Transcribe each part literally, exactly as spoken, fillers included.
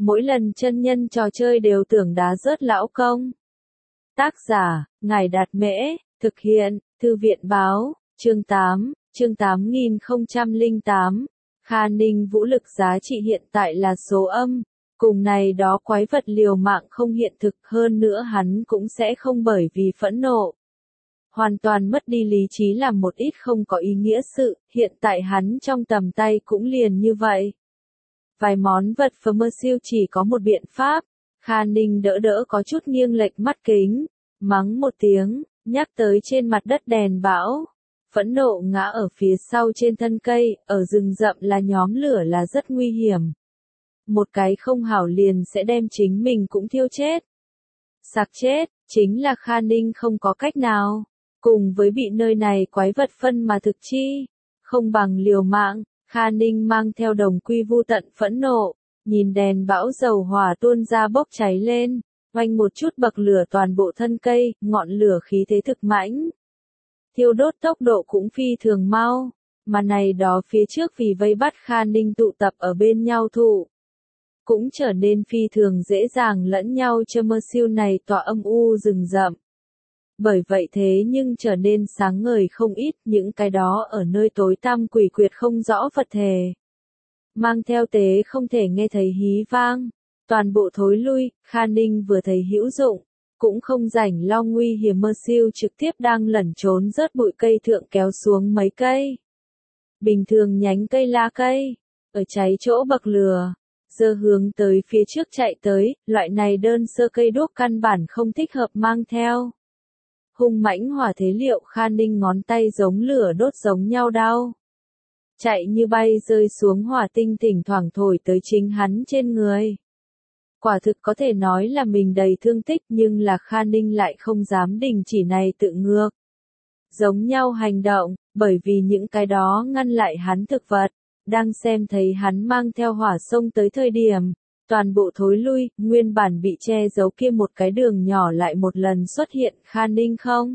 Mỗi lần chân nhân trò chơi đều tưởng đá rớt lão công. Tác giả, Ngài Đạt Mễ, thực hiện, Thư viện Báo, chương tám, chương tám nghìn không trăm lẻ tám. Kha Ninh vũ lực giá trị hiện tại là số âm, cùng này đó quái vật liều mạng không hiện thực, hơn nữa hắn cũng sẽ không bởi vì phẫn nộ hoàn toàn mất đi lý trí làm một ít không có ý nghĩa sự, hiện tại hắn trong tầm tay cũng liền như vậy. Vài món vật phẩm mơ siêu chỉ có một biện pháp, Kha Ninh đỡ đỡ có chút nghiêng lệch mắt kính, mắng một tiếng, nhắc tới trên mặt đất đèn bão, phẫn nộ ngã ở phía sau trên thân cây, ở rừng rậm là nhóm lửa là rất nguy hiểm. Một cái không hảo liền sẽ đem chính mình cũng thiêu chết. Sặc chết, chính là Kha Ninh không có cách nào, cùng với bị nơi này quái vật phân mà thực chi, không bằng liều mạng. Kha Ninh mang theo đồng quy vu tận phẫn nộ, nhìn đèn bão dầu hỏa tuôn ra bốc cháy lên, oanh một chút bậc lửa toàn bộ thân cây, ngọn lửa khí thế thực mãnh. Thiêu đốt tốc độ cũng phi thường mau, mà này đó phía trước vì vây bắt Kha Ninh tụ tập ở bên nhau thụ, cũng trở nên phi thường dễ dàng lẫn nhau cho mơ siêu này tọa âm u rừng rậm. Bởi vậy thế nhưng trở nên sáng ngời không ít những cái đó ở nơi tối tăm quỷ quyệt không rõ vật thể. Mang theo tế không thể nghe thấy hí vang, toàn bộ thối lui, Kha Ninh vừa thấy hữu dụng, cũng không rảnh lo nguy hiểm mơ siêu trực tiếp đang lẩn trốn rớt bụi cây thượng kéo xuống mấy cây. Bình thường nhánh cây lá cây, ở cháy chỗ bậc lửa, giờ hướng tới phía trước chạy tới, loại này đơn sơ cây đuốc căn bản không thích hợp mang theo. Hung mãnh hỏa thế liệu Kha Ninh ngón tay giống lửa đốt giống nhau đau. Chạy như bay rơi xuống hỏa tinh thỉnh thoảng thổi tới chính hắn trên người. Quả thực có thể nói là mình đầy thương tích nhưng là Kha Ninh lại không dám đình chỉ này tự ngược. Giống nhau hành động, bởi vì những cái đó ngăn lại hắn thực vật, đang xem thấy hắn mang theo hỏa sông tới thời điểm. Toàn bộ thối lui, nguyên bản bị che giấu kia một cái đường nhỏ lại một lần xuất hiện Kha Ninh không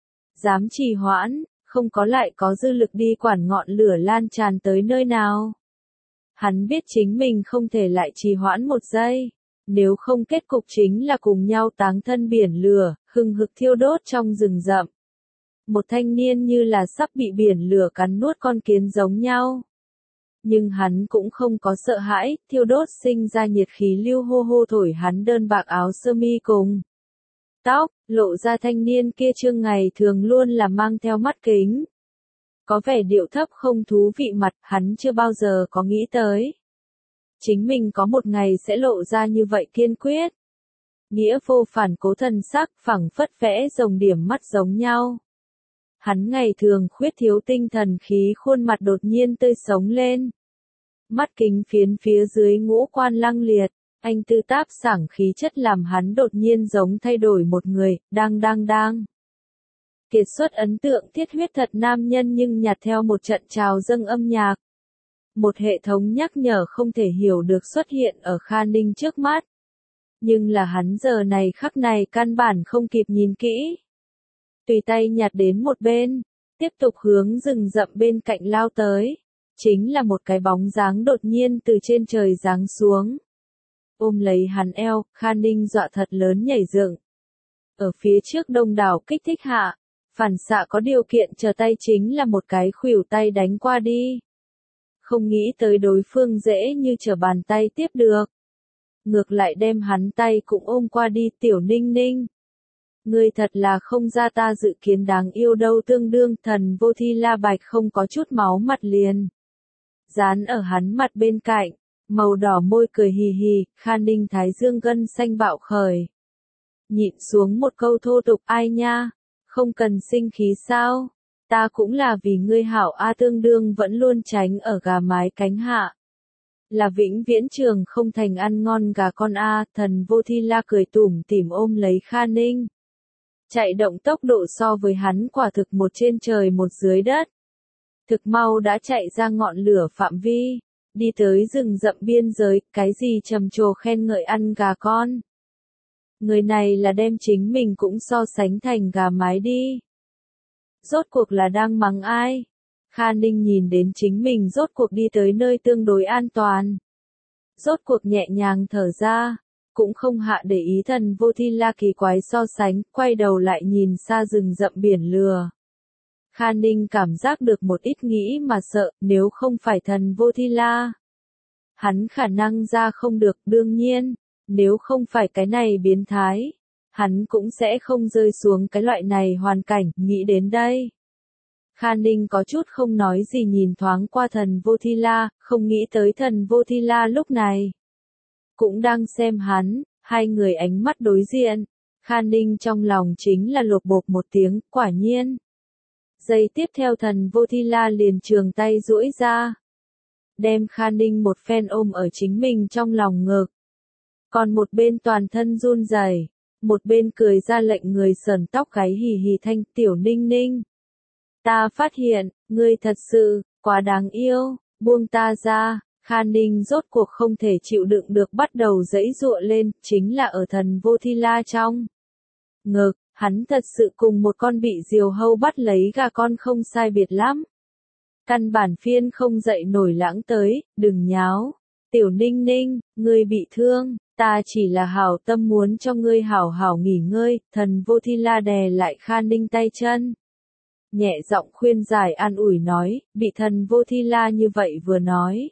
dám trì hoãn, không có lại có dư lực đi quản ngọn lửa lan tràn tới nơi nào. Hắn biết chính mình không thể lại trì hoãn một giây, nếu không kết cục chính là cùng nhau táng thân biển lửa, hừng hực thiêu đốt trong rừng rậm. Một thanh niên như là sắp bị biển lửa cắn nuốt con kiến giống nhau. Nhưng hắn cũng không có sợ hãi, thiêu đốt sinh ra nhiệt khí lưu hô hô thổi hắn đơn bạc áo sơ mi cùng tóc, lộ ra thanh niên kia trương ngày thường luôn là mang theo mắt kính. Có vẻ điệu thấp không thú vị mặt, hắn chưa bao giờ có nghĩ tới. Chính mình có một ngày sẽ lộ ra như vậy kiên quyết. Nghĩa vô phản cố thần sắc phẳng phất vẽ rồng điểm mắt giống nhau. Hắn ngày thường khuyết thiếu tinh thần khí khuôn mặt đột nhiên tươi sống lên. Mắt kính phiến phía dưới ngũ quan lăng liệt, anh tư táp sảng khí chất làm hắn đột nhiên giống thay đổi một người, đang đang đang. Kiệt xuất ấn tượng thiết huyết thật nam nhân nhưng nhạt theo một trận trào dâng âm nhạc. Một hệ thống nhắc nhở không thể hiểu được xuất hiện ở Kha Ninh trước mắt. Nhưng là hắn giờ này khắc này căn bản không kịp nhìn kỹ. Tùy tay nhặt đến một bên, tiếp tục hướng rừng rậm bên cạnh lao tới. Chính là một cái bóng dáng đột nhiên từ trên trời giáng xuống. Ôm lấy hắn eo, Kha Ninh dọa thật lớn nhảy dựng. Ở phía trước đông đảo kích thích hạ, phản xạ có điều kiện chờ tay chính là một cái khuỷu tay đánh qua đi. Không nghĩ tới đối phương dễ như trở bàn tay tiếp được. Ngược lại đem hắn tay cũng ôm qua đi tiểu Ninh Ninh. Ngươi thật là không ra ta dự kiến đáng yêu đâu tương đương thần vô thi la bạch không có chút máu mặt liền. Dán ở hắn mặt bên cạnh, màu đỏ môi cười hì hì, Kha Ninh thái dương gân xanh bạo khởi. Nhịn xuống một câu thô tục ai nha, không cần sinh khí sao, ta cũng là vì ngươi hảo a tương đương vẫn luôn tránh ở gà mái cánh hạ. Là vĩnh viễn trường không thành ăn ngon gà con a, thần vô thi la cười tủm tỉm ôm lấy Kha Ninh. Chạy động tốc độ so với hắn quả thực một trên trời một dưới đất. Thực mau đã chạy ra ngọn lửa phạm vi, đi tới rừng rậm biên giới, cái gì trầm trồ khen ngợi ăn gà con. Người này là đem chính mình cũng so sánh thành gà mái đi. Rốt cuộc là đang mắng ai? Kha Ninh nhìn đến chính mình rốt cuộc đi tới nơi tương đối an toàn. rốt cuộc nhẹ nhàng thở ra, cũng không hạ để ý Thần Vô Thi La kỳ quái so sánh, quay đầu lại nhìn xa rừng rậm biển lửa. Kha Ninh cảm giác được một ít nghĩ mà sợ, nếu không phải Thần Vô Thi La, hắn khả năng ra không được, đương nhiên, nếu không phải cái này biến thái, hắn cũng sẽ không rơi xuống cái loại này hoàn cảnh, nghĩ đến đây. Kha Ninh có chút không nói gì nhìn thoáng qua Thần Vô Thi La, không nghĩ tới Thần Vô Thi La lúc này cũng đang xem hắn, hai người ánh mắt đối diện. Kha Ninh trong lòng chính là lột bột một tiếng, quả nhiên. Giây tiếp theo Thần Vô Thi La liền trường tay duỗi ra, đem Kha Ninh một phen ôm ở chính mình trong lòng ngực. Còn một bên toàn thân run rẩy, một bên cười ra lệnh người sờn tóc gáy hì hì thanh, Tiểu Ninh Ninh. Ta phát hiện, ngươi thật sự, quá đáng yêu, buông ta ra. Kha Ninh rốt cuộc không thể chịu đựng được bắt đầu giãy giụa lên, chính là ở Thần Vô Thi La trong ngực, hắn thật sự cùng một con bị diều hâu bắt lấy gà con không sai biệt lắm. Căn bản phiên không dậy nổi lãng tới, đừng nháo. Tiểu Ninh Ninh, ngươi bị thương, ta chỉ là hảo tâm muốn cho ngươi hảo hảo nghỉ ngơi. Thần Vô Thi La đè lại Kha Ninh tay chân, nhẹ giọng khuyên giải an ủi nói, bị Thần Vô Thi La như vậy vừa nói.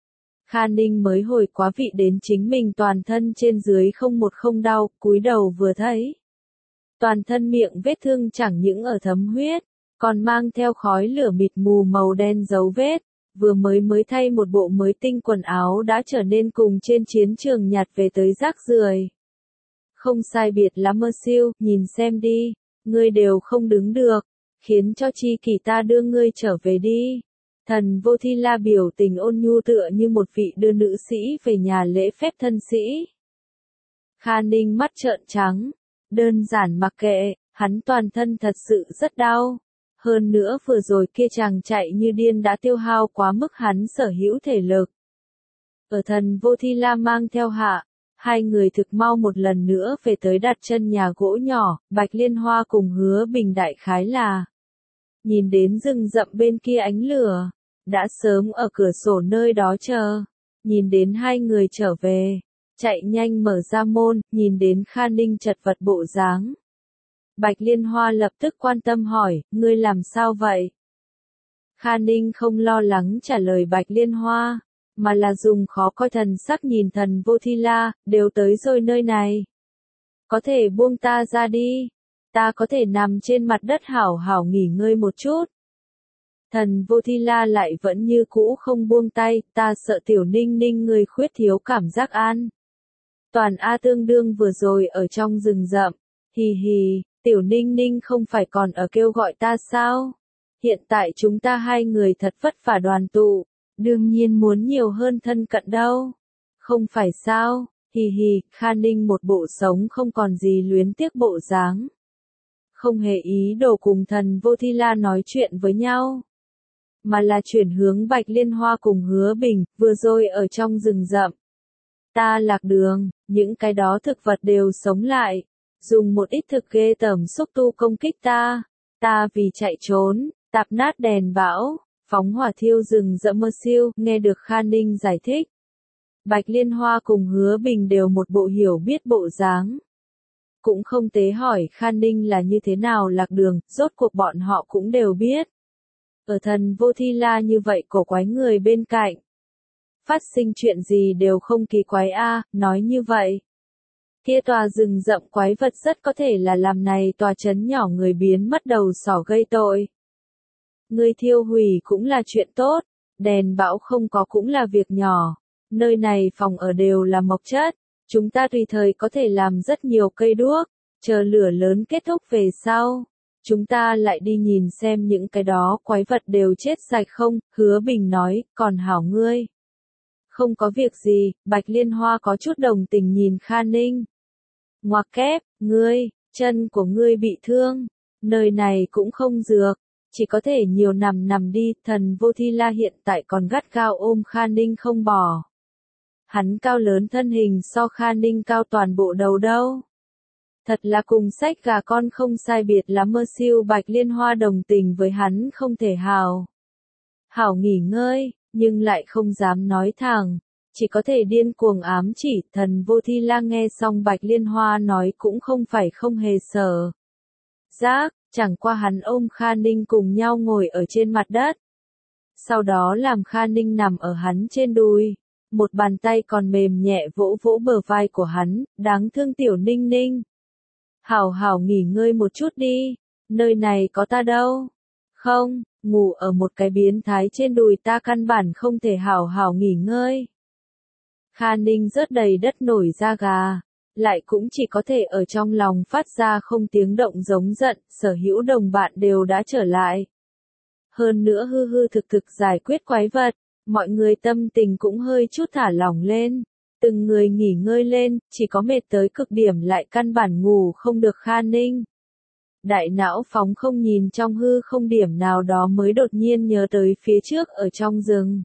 Kha Ninh mới hồi quá vị đến chính mình toàn thân trên dưới không một không đau, cúi đầu vừa thấy. Toàn thân miệng vết thương chẳng những ở thấm huyết, còn mang theo khói lửa mịt mù màu đen dấu vết, vừa mới mới thay một bộ mới tinh quần áo đã trở nên cùng trên chiến trường nhặt về tới rác rưởi. Không sai biệt lắm mơ siêu, nhìn xem đi, ngươi đều không đứng được, khiến cho chi kỷ ta đưa ngươi trở về đi. Thần Vô Thi La biểu tình ôn nhu tựa như một vị đưa nữ sĩ về nhà lễ phép thân sĩ. Kha Ninh mắt trợn trắng, đơn giản mặc kệ, hắn toàn thân thật sự rất đau. Hơn nữa vừa rồi kia chàng chạy như điên đã tiêu hao quá mức hắn sở hữu thể lực. Ở Thần Vô Thi La mang theo hạ, hai người thực mau một lần nữa về tới đặt chân nhà gỗ nhỏ, Bạch Liên Hoa cùng Hứa Bình đại khái là nhìn đến rừng rậm bên kia ánh lửa, đã sớm ở cửa sổ nơi đó chờ, nhìn đến hai người trở về, chạy nhanh mở ra môn, nhìn đến Kha Ninh chật vật bộ dáng. Bạch Liên Hoa lập tức quan tâm hỏi, ngươi làm sao vậy? Kha Ninh không lo lắng trả lời Bạch Liên Hoa, mà là dùng khó coi thần sắc nhìn Thần Vô Thi La, đều tới rồi nơi này. Có thể buông ta ra đi, ta có thể nằm trên mặt đất hảo hảo nghỉ ngơi một chút. Thần Vô Thi La lại vẫn như cũ không buông tay, ta sợ Tiểu Ninh Ninh người khuyết thiếu cảm giác an. Toàn A tương đương vừa rồi ở trong rừng rậm, hì hì, Tiểu Ninh Ninh không phải còn ở kêu gọi ta sao? Hiện tại chúng ta hai người thật vất vả đoàn tụ, đương nhiên muốn nhiều hơn thân cận đâu. Không phải sao, hì hì, Kha Ninh một bộ sống không còn gì luyến tiếc bộ dáng. Không hề ý đồ cùng Thần Vô Thi La nói chuyện với nhau, mà là chuyển hướng Bạch Liên Hoa cùng Hứa Bình, vừa rồi ở trong rừng rậm. Ta lạc đường, những cái đó thực vật đều sống lại, dùng một ít thực ghê tởm xúc tu công kích ta, ta vì chạy trốn, tạp nát đèn bão, phóng hỏa thiêu rừng rậm mơ siêu, nghe được Kha Ninh giải thích. Bạch Liên Hoa cùng Hứa Bình đều một bộ hiểu biết bộ dáng. Cũng không tế hỏi Kha Ninh là như thế nào lạc đường, rốt cuộc bọn họ cũng đều biết. Ở Thần Vô Thi La như vậy cổ quái người bên cạnh, phát sinh chuyện gì đều không kỳ quái a, à, nói như vậy. Kia tòa rừng rậm quái vật rất có thể là làm này tòa trấn nhỏ người biến mất đầu sỏ gây tội. Người thiêu hủy cũng là chuyện tốt, đèn bão không có cũng là việc nhỏ, nơi này phòng ở đều là mộc chất, chúng ta tùy thời có thể làm rất nhiều cây đuốc, chờ lửa lớn kết thúc về sau. Chúng ta lại đi nhìn xem những cái đó quái vật đều chết sạch không, Hứa Bình nói, còn hảo ngươi. Không có việc gì, Bạch Liên Hoa có chút đồng tình nhìn Kha Ninh. Ngoặc kép, ngươi, chân của ngươi bị thương, nơi này cũng không dược, chỉ có thể nhiều nằm nằm đi, Thần Vô Thi La hiện tại còn gắt gao ôm Kha Ninh không bỏ. Hắn cao lớn thân hình so Kha Ninh cao toàn bộ đầu đâu. Thật là cùng sách gà con không sai biệt lắm mơ siêu Bạch Liên Hoa đồng tình với hắn không thể hào. Hảo nghỉ ngơi, nhưng lại không dám nói thẳng, chỉ có thể điên cuồng ám chỉ. Thần Vô Thi La nghe xong Bạch Liên Hoa nói cũng không phải không hề sợ. Giác, chẳng qua hắn ôm Kha Ninh cùng nhau ngồi ở trên mặt đất. Sau đó làm Kha Ninh nằm ở hắn trên đùi. Một bàn tay còn mềm nhẹ vỗ vỗ bờ vai của hắn, đáng thương tiểu Ninh Ninh. Hảo hảo nghỉ ngơi một chút đi, nơi này có ta đâu. Không, ngủ ở một cái biến thái trên đùi ta căn bản không thể hảo hảo nghỉ ngơi. Kha Ninh rớt đầy đất nổi da gà, lại cũng chỉ có thể ở trong lòng phát ra không tiếng động giống giận, sở hữu đồng bạn đều đã trở lại. Hơn nữa hư hư thực thực giải quyết quái vật, mọi người tâm tình cũng hơi chút thả lỏng lên. Từng người nghỉ ngơi lên, chỉ có mệt tới cực điểm lại căn bản ngủ không được Kha Ninh. Đại não phóng không nhìn trong hư không điểm nào đó mới đột nhiên nhớ tới phía trước ở trong rừng.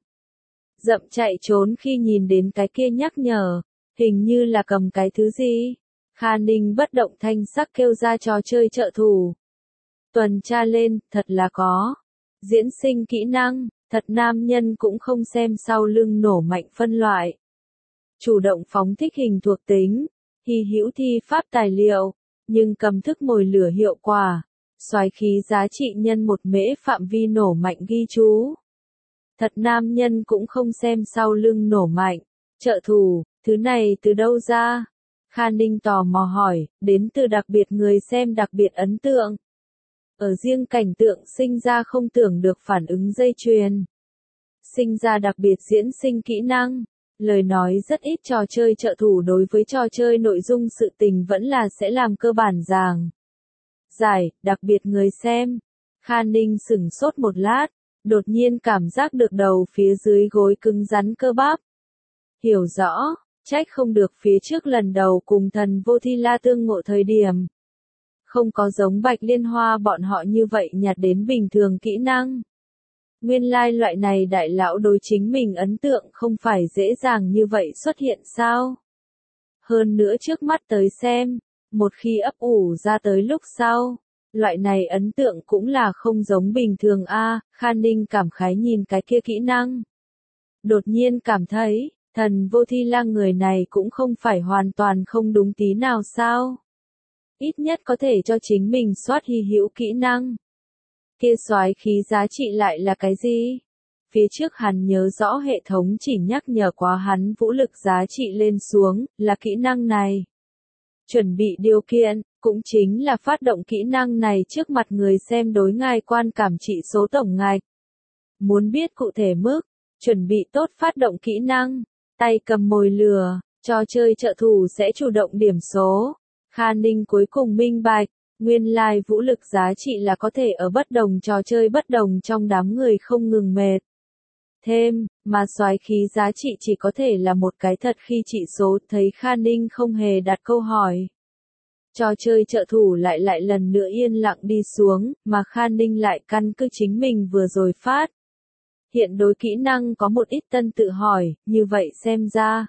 Dậm chạy trốn khi nhìn đến cái kia nhắc nhở, hình như là cầm cái thứ gì. Kha Ninh bất động thanh sắc kêu ra trò chơi trợ thủ. Tuần tra lên, thật là có. Diễn sinh kỹ năng, thật nam nhân cũng không xem sau lưng nổ mạnh phân loại. Chủ động phóng thích hình thuộc tính, hy hữu thi pháp tài liệu, nhưng cầm thức mồi lửa hiệu quả, xoáy khí giá trị nhân một mễ phạm vi nổ mạnh ghi chú. Thật nam nhân cũng không xem sau lưng nổ mạnh, trợ thủ, thứ này từ đâu ra? Kha Ninh tò mò hỏi, đến từ đặc biệt người xem đặc biệt ấn tượng. Ở riêng cảnh tượng sinh ra không tưởng được phản ứng dây chuyền. Sinh ra đặc biệt diễn sinh kỹ năng. Lời nói rất ít trò chơi trợ thủ đối với trò chơi nội dung sự tình vẫn là sẽ làm cơ bản giảng. Giải, đặc biệt người xem. Kha Ninh sửng sốt một lát, đột nhiên cảm giác được đầu phía dưới gối cứng rắn cơ bắp. Hiểu rõ, trách không được phía trước lần đầu cùng thần Vô Thi La tương ngộ thời điểm. Không có giống Bạch Liên Hoa bọn họ như vậy nhặt đến bình thường kỹ năng. Nguyên lai loại này đại lão đối chính mình ấn tượng không phải dễ dàng như vậy xuất hiện sao? Hơn nữa trước mắt tới xem, một khi ấp ủ ra tới lúc sau, loại này ấn tượng cũng là không giống bình thường a. Kha Ninh cảm khái nhìn cái kia kỹ năng. Đột nhiên cảm thấy, thần Vô Thi La người này cũng không phải hoàn toàn không đúng tí nào sao? Ít nhất có thể cho chính mình soát hy hữu kỹ năng. Kia soái khí giá trị lại là cái gì? Phía trước hắn nhớ rõ hệ thống chỉ nhắc nhở quá hắn vũ lực giá trị lên xuống, là kỹ năng này. Chuẩn bị điều kiện, cũng chính là phát động kỹ năng này trước mặt người xem đối ngài quan cảm trị số tổng ngạch. Muốn biết cụ thể mức, chuẩn bị tốt phát động kỹ năng, tay cầm mồi lửa, trò chơi trợ thủ sẽ chủ động điểm số. Kha Ninh cuối cùng minh bạch. Nguyên lai vũ lực giá trị là có thể ở bất đồng trò chơi bất đồng trong đám người không ngừng mệt. Thêm, mà soái khí giá trị chỉ có thể là một cái thật khi trị số. Thấy Kha Ninh không hề đặt câu hỏi. Trò chơi trợ thủ lại lại lần nữa yên lặng đi xuống, mà Kha Ninh lại căn cứ chính mình vừa rồi phát. Hiện đối kỹ năng có một ít tân tự hỏi, như vậy xem ra.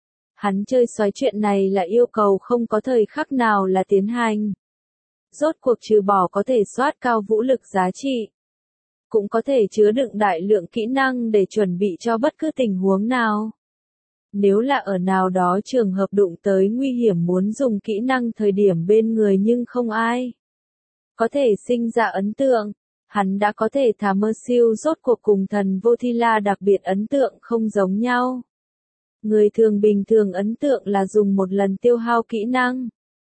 Hắn chơi soái chuyện này là yêu cầu không có thời khắc nào là tiến hành. Rốt cuộc trừ bỏ có thể soát cao vũ lực giá trị, cũng có thể chứa đựng đại lượng kỹ năng để chuẩn bị cho bất cứ tình huống nào. Nếu là ở nào đó trường hợp đụng tới nguy hiểm muốn dùng kỹ năng thời điểm bên người nhưng không ai có thể sinh ra ấn tượng, hắn đã có thể thả mơ siêu. Rốt cuộc cùng thần Vô Thi La đặc biệt ấn tượng không giống nhau. Người thường bình thường ấn tượng là dùng một lần tiêu hao kỹ năng.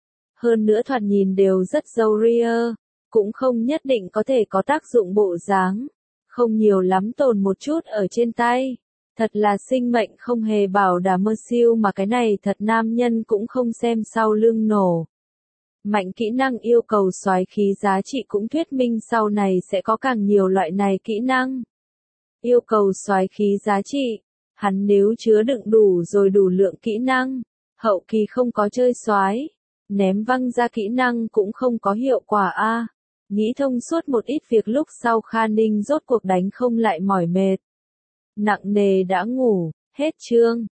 Hơn nữa thoạt nhìn đều rất râu ria, cũng không nhất định có thể có tác dụng bộ dáng, không nhiều lắm tồn một chút ở trên tay. Thật là sinh mệnh không hề bảo đảm mơ siêu mà cái này thật nam nhân cũng không xem sau lưng nổ. Mạnh kỹ năng yêu cầu soái khí giá trị cũng thuyết minh sau này sẽ có càng nhiều loại này kỹ năng. Yêu cầu soái khí giá trị, hắn nếu chứa đựng đủ rồi đủ lượng kỹ năng, hậu kỳ không có chơi soái. Ném văng ra kỹ năng cũng không có hiệu quả a. À. Nghĩ thông suốt một ít việc lúc sau Kha Ninh rốt cuộc đánh không lại mỏi mệt. Nặng nề đã ngủ, hết chương.